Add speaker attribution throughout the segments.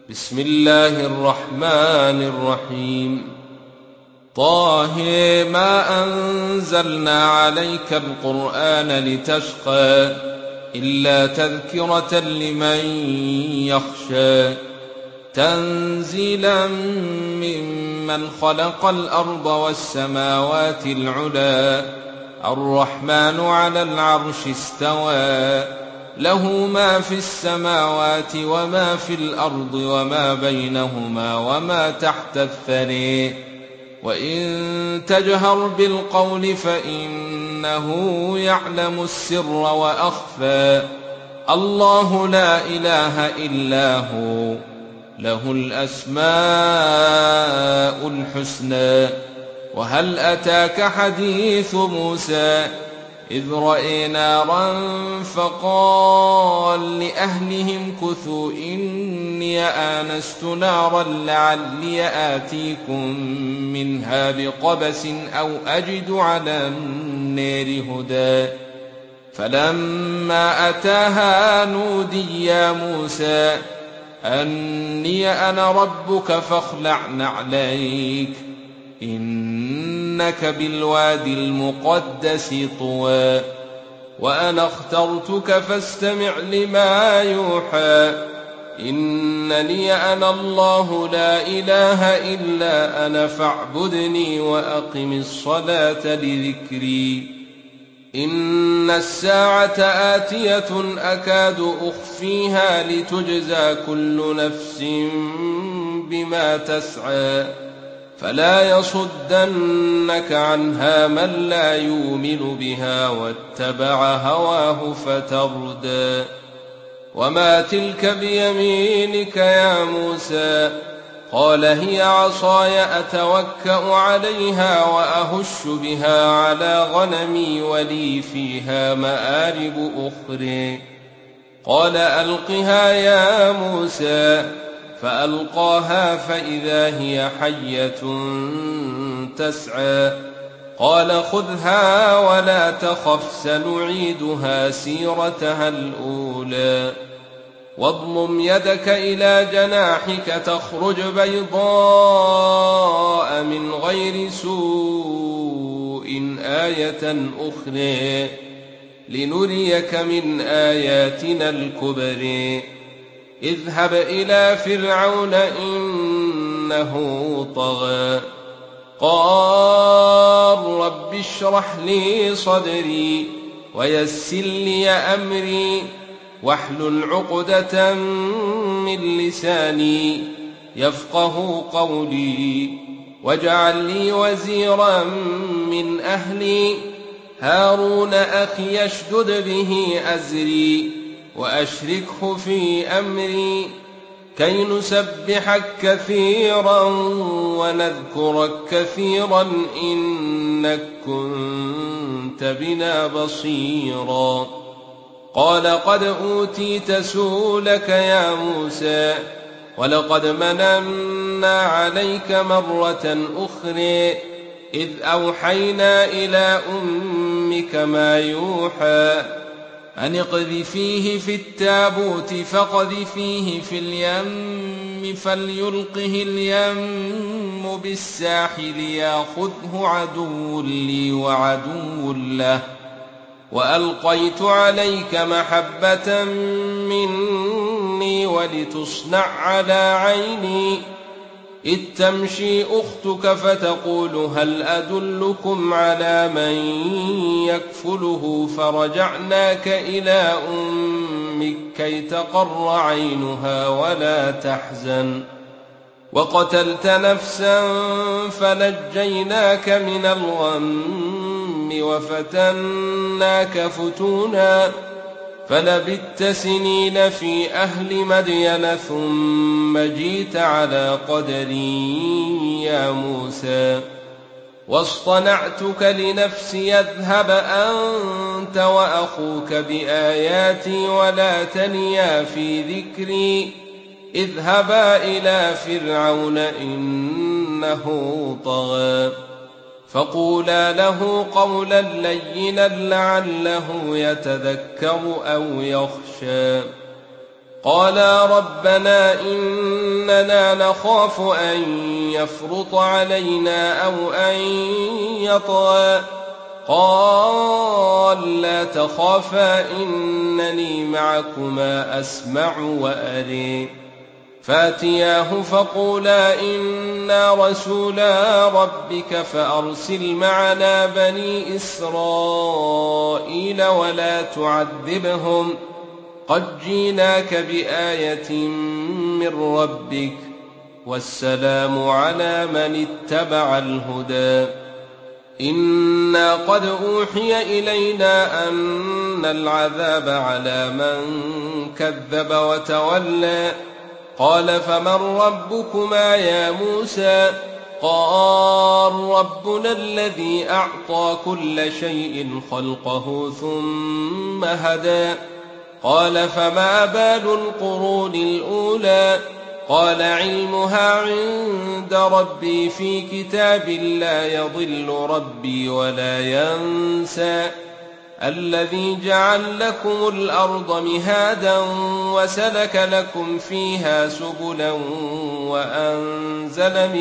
Speaker 1: بسم الله الرحمن الرحيم. طه ما أنزلنا عليك القرآن لتشقى إلا تذكرة لمن يخشى تنزيلا ممن خلق الأرض والسماوات العلى الرحمن على العرش استوى له ما في السماوات وما في الأرض وما بينهما وما تحت الثرى وإن تجهر بالقول فإنه يعلم السر وأخفى الله لا إله إلا هو له الأسماء الحسنى. وهل أتاك حديث موسى إذ رأى نارا فقال لأهلهم كثوا إني آنست نارا لعلي آتيكم منها بقبس أو أجد على النار هدى فلما أتاها نودي يا موسى أني أنا ربك فاخلع نعليك إنك بالوادي المقدس طوى وأنا اخترتك فاستمع لما يوحى إنني أنا الله لا إله إلا أنا فاعبدني وأقم الصلاة لذكري إن الساعة آتية أكاد أخفيها لتجزى كل نفس بما تسعى فلا يصدنك عنها من لا يؤمن بها واتبع هواه فتردى. وما تلك بيمينك يا موسى قال هي عصاي أتوكأ عليها وأهش بها على غنمي ولي فيها مآرب أخرى قال ألقها يا موسى فألقاها فإذا هي حية تسعى قال خذها ولا تخف سنعيدها سيرتها الأولى واضمم يدك إلى جناحك تخرج بيضاء من غير سوء آية أخرى لنريك من آياتنا الكبرى اذهب إلى فرعون إنه طغى قال رب اشرح لي صدري ويسر لي أمري واحلل عقدة من لساني يفقه قولي واجعل لي وزيرا من أهلي هارون أخي اشدد به أزري وأشركه في أمري كي نسبحك كثيرا ونذكرك كثيرا إنك كنت بنا بصيرا قال قد أوتيت سؤلك يا موسى ولقد مننا عليك مرة أخرى إذ أوحينا إلى أمك ما يوحى أن اقذفيه في التابوت فاقذفيه في اليم فليلقه اليم بالساحل ياخذه عدو لي وعدو له وألقيت عليك محبة مني ولتصنع على عيني إذ تمشي أختك فتقول هل أدلكم على من يكفله فرجعناك إلى أمك كي تقر عينها ولا تحزن وقتلت نفسا فنجيناك من الغم وفتناك فتونا فلبثت سنين في أهل مدين ثم جيت على قدري يا موسى واصطنعتك لنفسي اذهب أنت وأخوك بآياتي ولا تنيا في ذكري اذهبا إلى فرعون إنه طغى فقولا له قولا لينا لعله يتذكر أو يخشى قالا ربنا إننا إننا نخاف أن يفرط علينا أو أن يطغى قال لا تخافا إنني معكما أسمع وأري فاتياه فقولا إنا رسولا ربك فأرسل معنا بني إسرائيل ولا تعذبهم قد جئناك بآية من ربك والسلام على من اتبع الهدى إنا قد أوحي إلينا أن العذاب على من كذب وتولى قال فمن ربكما يا موسى قال ربنا الذي أعطى كل شيء خلقه ثم هدى قال فما بال القرون الأولى قال علمها عند ربي في كتاب لا يضل ربي ولا ينسى الذي جعل لكم الأرض مهادا وسلك لكم فيها سبلا وأنزل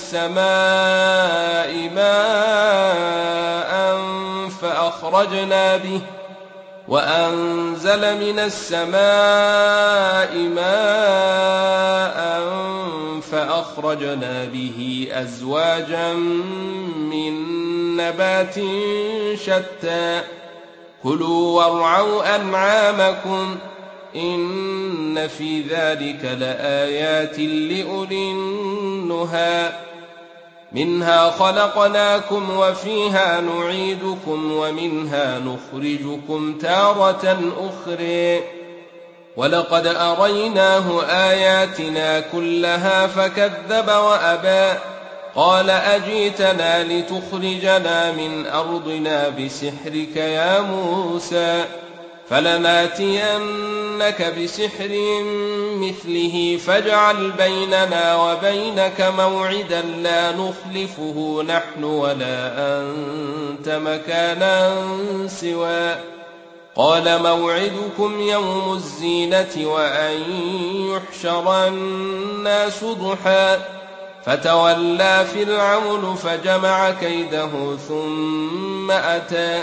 Speaker 1: من السماء ماء فأخرجنا به أزواجا من نبات شتى كلوا وارعوا أنعامكم إن في ذلك لآيات لأولي النهى منها خلقناكم وفيها نعيدكم ومنها نخرجكم تارة أخرى ولقد أريناه آياتنا كلها فكذب وأبى قال أجيتنا لتخرجنا من أرضنا بسحرك يا موسى فلناتينك بسحر مثله فاجعل بيننا وبينك موعدا لا نخلفه نحن ولا أنت مكانا سوى قال موعدكم يوم الزينة وأن يحشر الناس ضحى فتولى فرعون فجمع كيده ثم أتى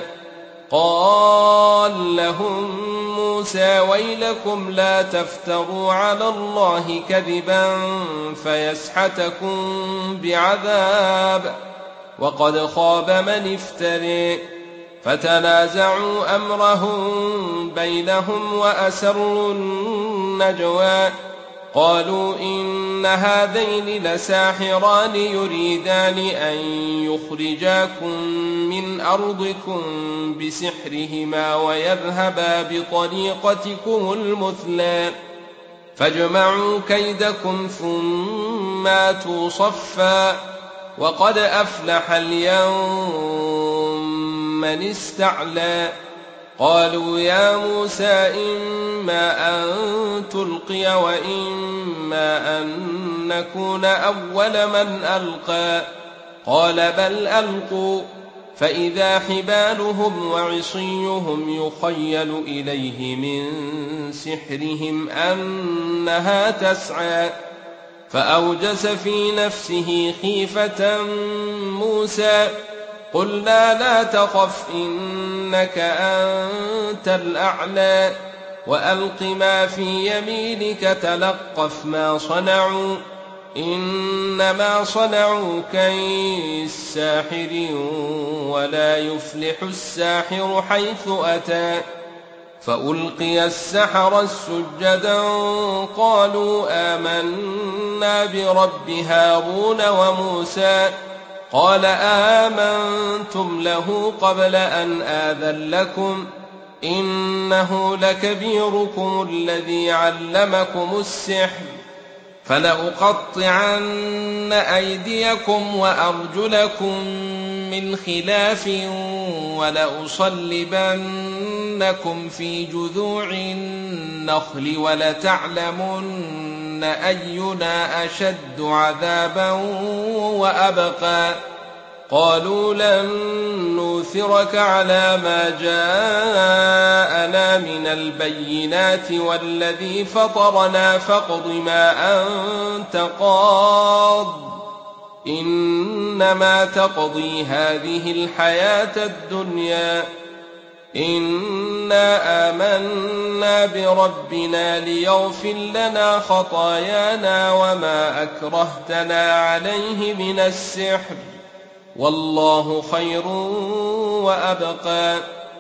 Speaker 1: قال لهم موسى ويلكم لا تفتروا على الله كذبا فيسحتكم بعذاب وقد خاب من افتري فتنازعوا أمرهم بينهم وأسروا النجوى قالوا إن هذين لساحران يريدان أن يخرجاكم من أرضكم بسحرهما ويذهبا بطريقتكم المثلى فاجمعوا كيدكم ثم آتوا صفا وقد أفلح اليوم من استعلى قالوا يا موسى إما أن تلقي وإما أن نكون أول من ألقى قال بل ألقوا فإذا حبالهم وعصيهم يخيل إليه من سحرهم أنها تسعى فأوجس في نفسه خيفة موسى قلنا لا تخف إنك أنت الأعلى وألق ما في يمينك تلقف ما صنعوا إنما صنعوا كيد ساحر ولا يفلح الساحر حيث أتى فألقي السحرة سجدا قالوا آمنا برب هارون وموسى قال آمنتم له قبل أن آذن لكم إنه لكبيركم الذي علمكم السحر فلأقطعن أيديكم وأرجلكم من خلاف ولأصلبنكم في جذوع النخل ولتعلمن أينا أشد عذابا وأبقى قالوا لن نؤثرك على ما جاءنا من البينات والذي فطرنا فاقض ما أنت قاض إنما تقضي هذه الحياة الدنيا إنا آمنا بربنا ليغفر لنا خطايانا وما أكرهتنا عليه من السحر والله خير وأبقى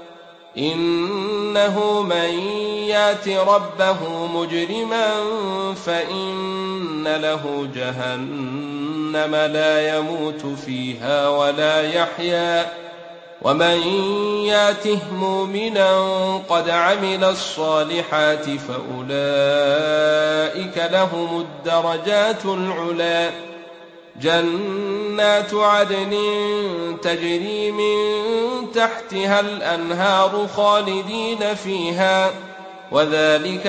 Speaker 1: إنه من يات ربه مجرما فإن له جهنم لا يموت فيها ولا يحيا ومن ياته مؤمنا قد عمل الصالحات فأولئك لهم الدرجات العلى جنات عدن تجري من تحتها الأنهار خالدين فيها وذلك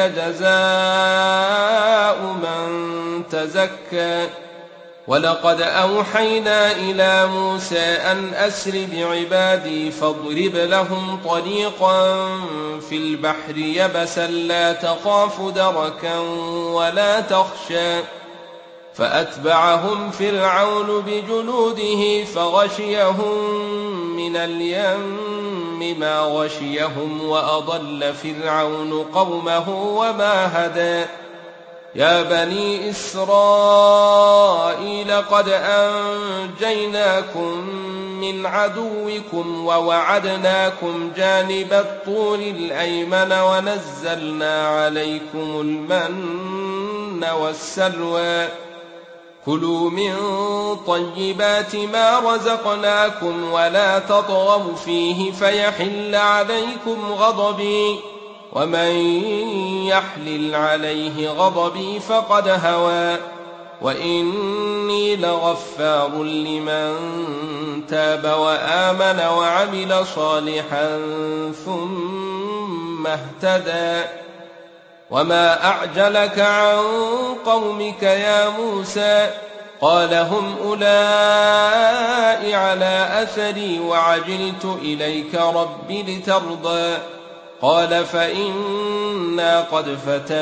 Speaker 1: جزاء من تزكى ولقد أوحينا إلى موسى أن أسر بعبادي فاضرب لهم طريقا في البحر يبسا لا تخاف دركا ولا تخشى فأتبعهم فرعون بجنوده فغشيهم من اليم ما غشيهم وأضل فرعون قومه وما هدى يا بني إسرائيل قد أنجيناكم من عدوكم ووعدناكم جانب الطور الأيمن ونزلنا عليكم المن والسلوى كلوا من طيبات ما رزقناكم ولا تطغوا فيه فيحل عليكم غضبي ومن يحلل عليه غضبي فقد هوى وإني لغفار لمن تاب وآمن وعمل صالحا ثم اهتدى وما أعجلك عن قومك يا موسى قال هم أولئك على أثري وعجلت إليك رب لترضى قال فإنا قد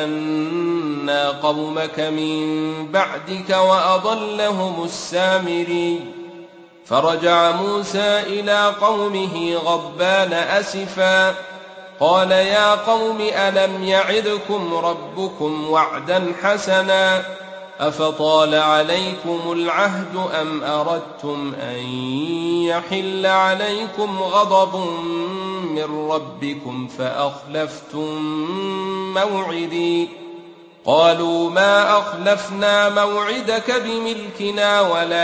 Speaker 1: فتنا قومك من بعدك وأضلهم السامري فرجع موسى إلى قومه غضبان أسفا قال يا قوم ألم يعدكم ربكم وعدا حسنا أفطال عليكم العهد أم أردتم أن يحل عليكم غضب من ربكم فأخلفتم موعدي قالوا ما أخلفنا موعدك بملكنا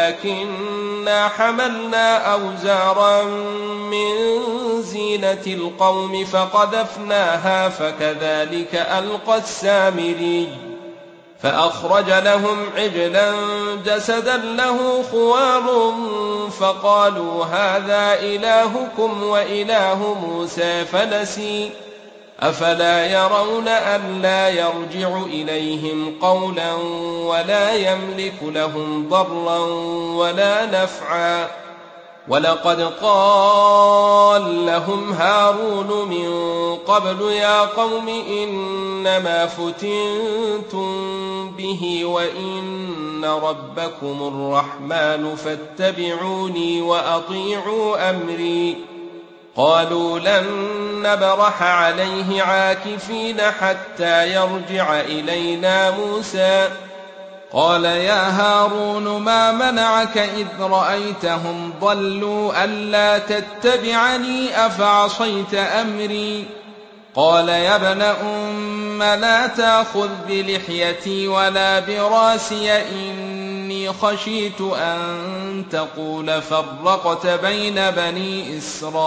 Speaker 1: ولكننا حملنا أوزارا من زينة القوم فقذفناها فكذلك ألقى السامري فأخرج لهم عجلا جسدا له خوار فقالوا هذا إلهكم وإله موسى فنسي أفلا يرون ألا يرجع إليهم قولا ولا يملك لهم ضرا ولا نفعا ولقد قال لهم هارون من قبل يا قوم إنما فتنتم به وإن ربكم الرحمن فاتبعوني وأطيعوا أمري قالوا لن نبرح عليه عاكفين حتى يرجع إلينا موسى قال يا هارون ما منعك إذ رأيتهم ضلوا ألا تتبعني أفعصيت أمري قال يا ابن أم لا تأخذ بلحيتي ولا براسي إني خشيت أن تقول فرقت بين بني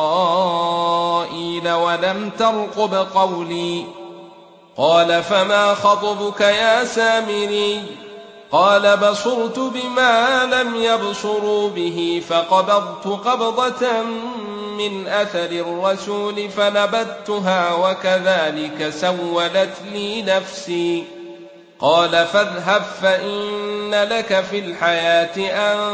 Speaker 1: إسرائيل ولم ترقب قولي قال فما خطبك يا سامري قال بصرت بما لم يبصروا به فقبضت قبضة من أثر الرسول فنبذتها وكذلك سولت لي نفسي قال فاذهب فإن لك في الحياة أن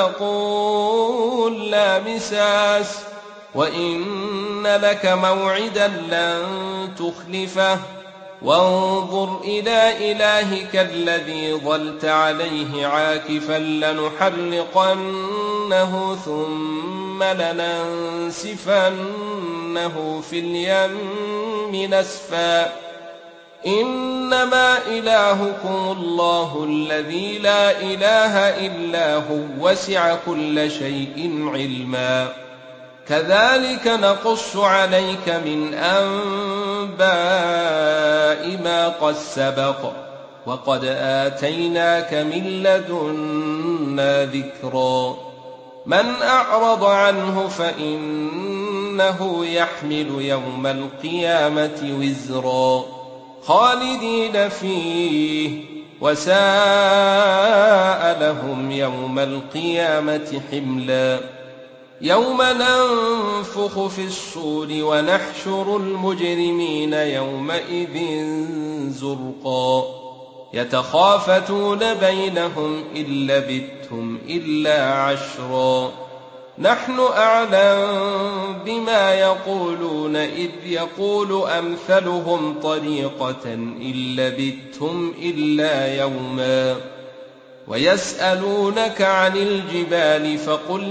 Speaker 1: تقول لا مساس وإن لك موعدا لن تخلفه وانظر إلى إلهك الذي ظلت عليه عاكفا لنحرقنه ثم لننسفنه في اليم نسفا إنما إلهكم الله الذي لا إله إلا هو وسع كل شيء علما كذلك نقص عليك من أنباء ما قد سبق وقد آتيناك من لدنا ذكرا من أعرض عنه فإنه يحمل يوم القيامة وزرا خالدين فيه وساء لهم يوم القيامة حملا يوم ننفخ في الصور ونحشر المجرمين يومئذ زرقا يتخافتون بينهم إن لبثتم إلا عشرا نحن أعلم بما يقولون إذ يقول أمثلهم طريقة إن لبثتم إلا يوما ويسألونك عن الجبال فقل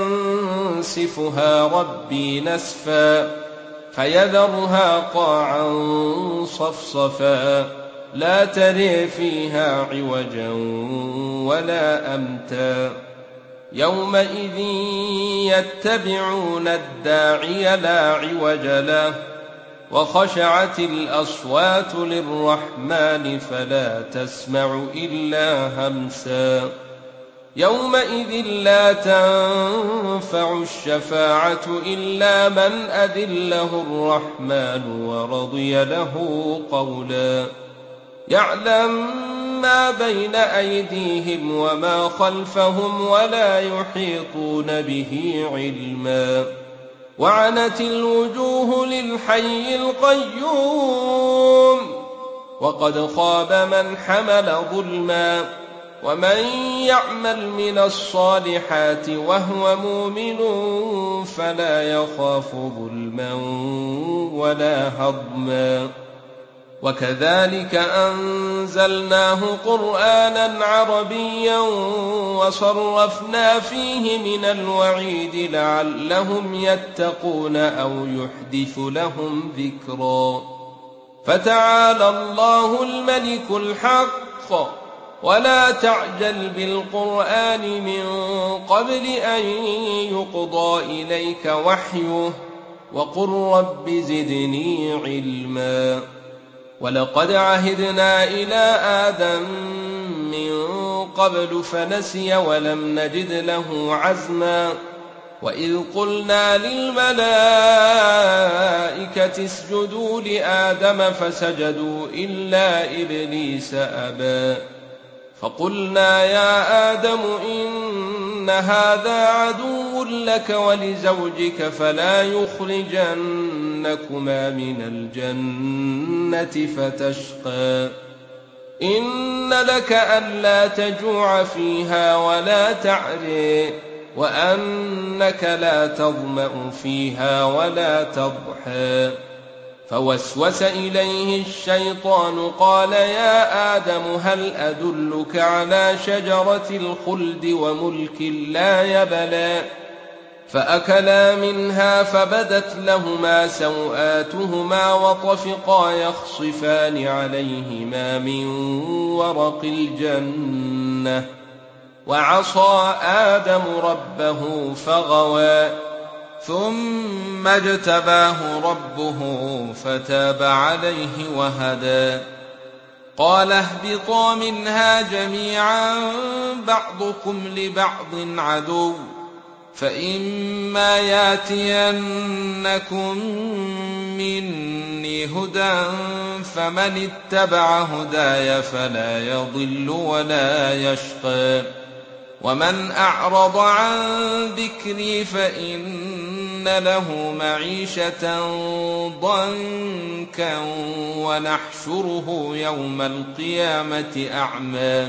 Speaker 1: ينسفها ربي نسفا فيذرها قاعا صفصفا لا ترى فيها عوجا ولا أمتا يومئذ يتبعون الداعي لا عوج له وخشعت الأصوات للرحمن فلا تسمع إلا همسا يومئذ لا تنفع الشفاعة إلا من أذن له الرحمن ورضي له قولا يعلم ما بين أيديهم وما خلفهم ولا يحيطون به علما وعنت الوجوه للحي القيوم وقد خاب من حمل ظلما ومن يعمل من الصالحات وهو مؤمن فلا يخاف ظلما ولا هضما وكذلك أنزلناه قرآنا عربيا وصرفنا فيه من الوعيد لعلهم يتقون أو يحدث لهم ذكرا فتعالى الله الملك الحق ولا تعجل بالقرآن من قبل أن يقضى إليك وحيه وقل رب زدني علما ولقد عهدنا إلى آدم من قبل فنسي ولم نجد له عزما وإذ قلنا للملائكة اسجدوا لآدم فسجدوا إلا إبليس أبى فقلنا يا آدم إن هذا عدو لك ولزوجك فلا يخرجنكما من الجنة فتشقى إن لك ألا تجوع فيها ولا تعري وأنك لا تظمأ فيها ولا تضحى فوسوس إليه الشيطان قال يا آدم هل أدلك على شجرة الخلد وملك لا يبلى فأكلا منها فبدت لهما سوآتهما وطفقا يخصفان عليهما من ورق الجنة وعصى آدم ربه فغوى ثم اجتباه ربه فتاب عليه وهدى قال اهبطا منها جميعا بعضكم لبعض عدو فإما ياتينكم مني هدى فمن اتبع هداي فلا يضل ولا يشقى ومن أعرض عن ذكري فإن له معيشة ضنكا ونحشره يوم القيامة أعمى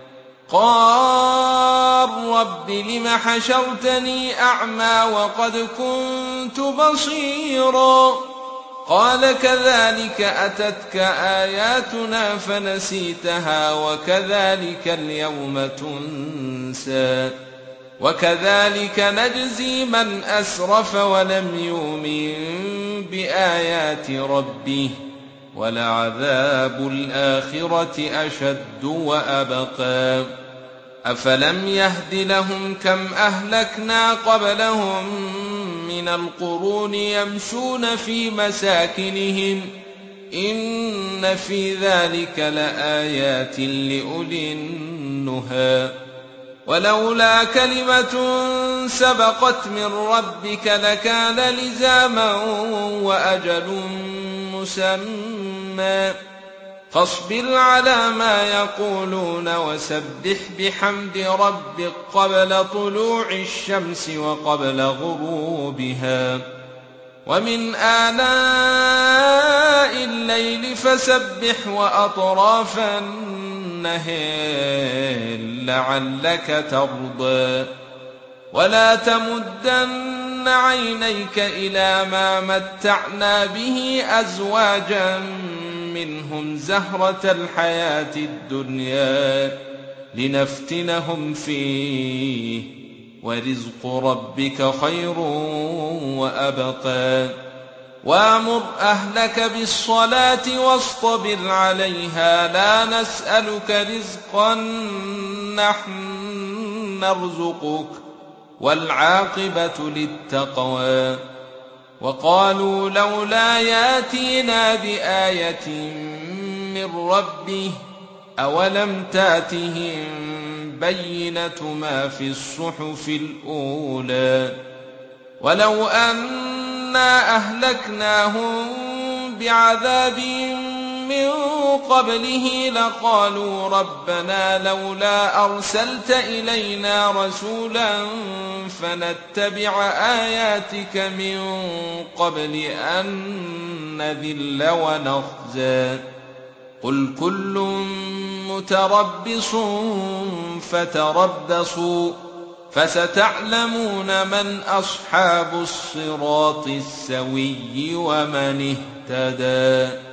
Speaker 1: قال رب لم حشرتني أعمى وقد كنت بصيرا قال كذلك أتتك آياتنا فنسيتها وكذلك اليوم تنسى وكذلك نجزي من أسرف ولم يؤمن بآيات ربه ولعذاب الآخرة أشد وأبقى أفلم يهد لهم كم أهلكنا قبلهم من القرون يمشون في مساكنهم إن في ذلك لآيات لأولي النهى ولولا كلمة سبقت من ربك لكان لزاما وأجل مسمى فاصبر على ما يقولون وسبح بحمد ربك قبل طلوع الشمس وقبل غروبها ومن آناء الليل فسبح وأطراف النهار لعلك ترضى ولا تمدن عينيك إلى ما متعنا به أزواجا منهم زهرة الحياة الدنيا لنفتنهم فيه ورزق ربك خير وأبقى وأمر أهلك بالصلاة واصطبر عليها لا نسألك رزقا نحن نرزقك والعاقبة للتقوى وقالوا لولا ياتينا بآية من ربه أولم تاتهم بينة ما في الصحف الأولى ولو أنا أهلكناهم بعذاب من قبله لقالوا ربنا لولا أرسلت إلينا رسولا فنتبع آياتك من قبل أن نذل ونخزى قل كل متربص فتربصوا فستعلمون من أصحاب الصراط السوي ومن اهتدى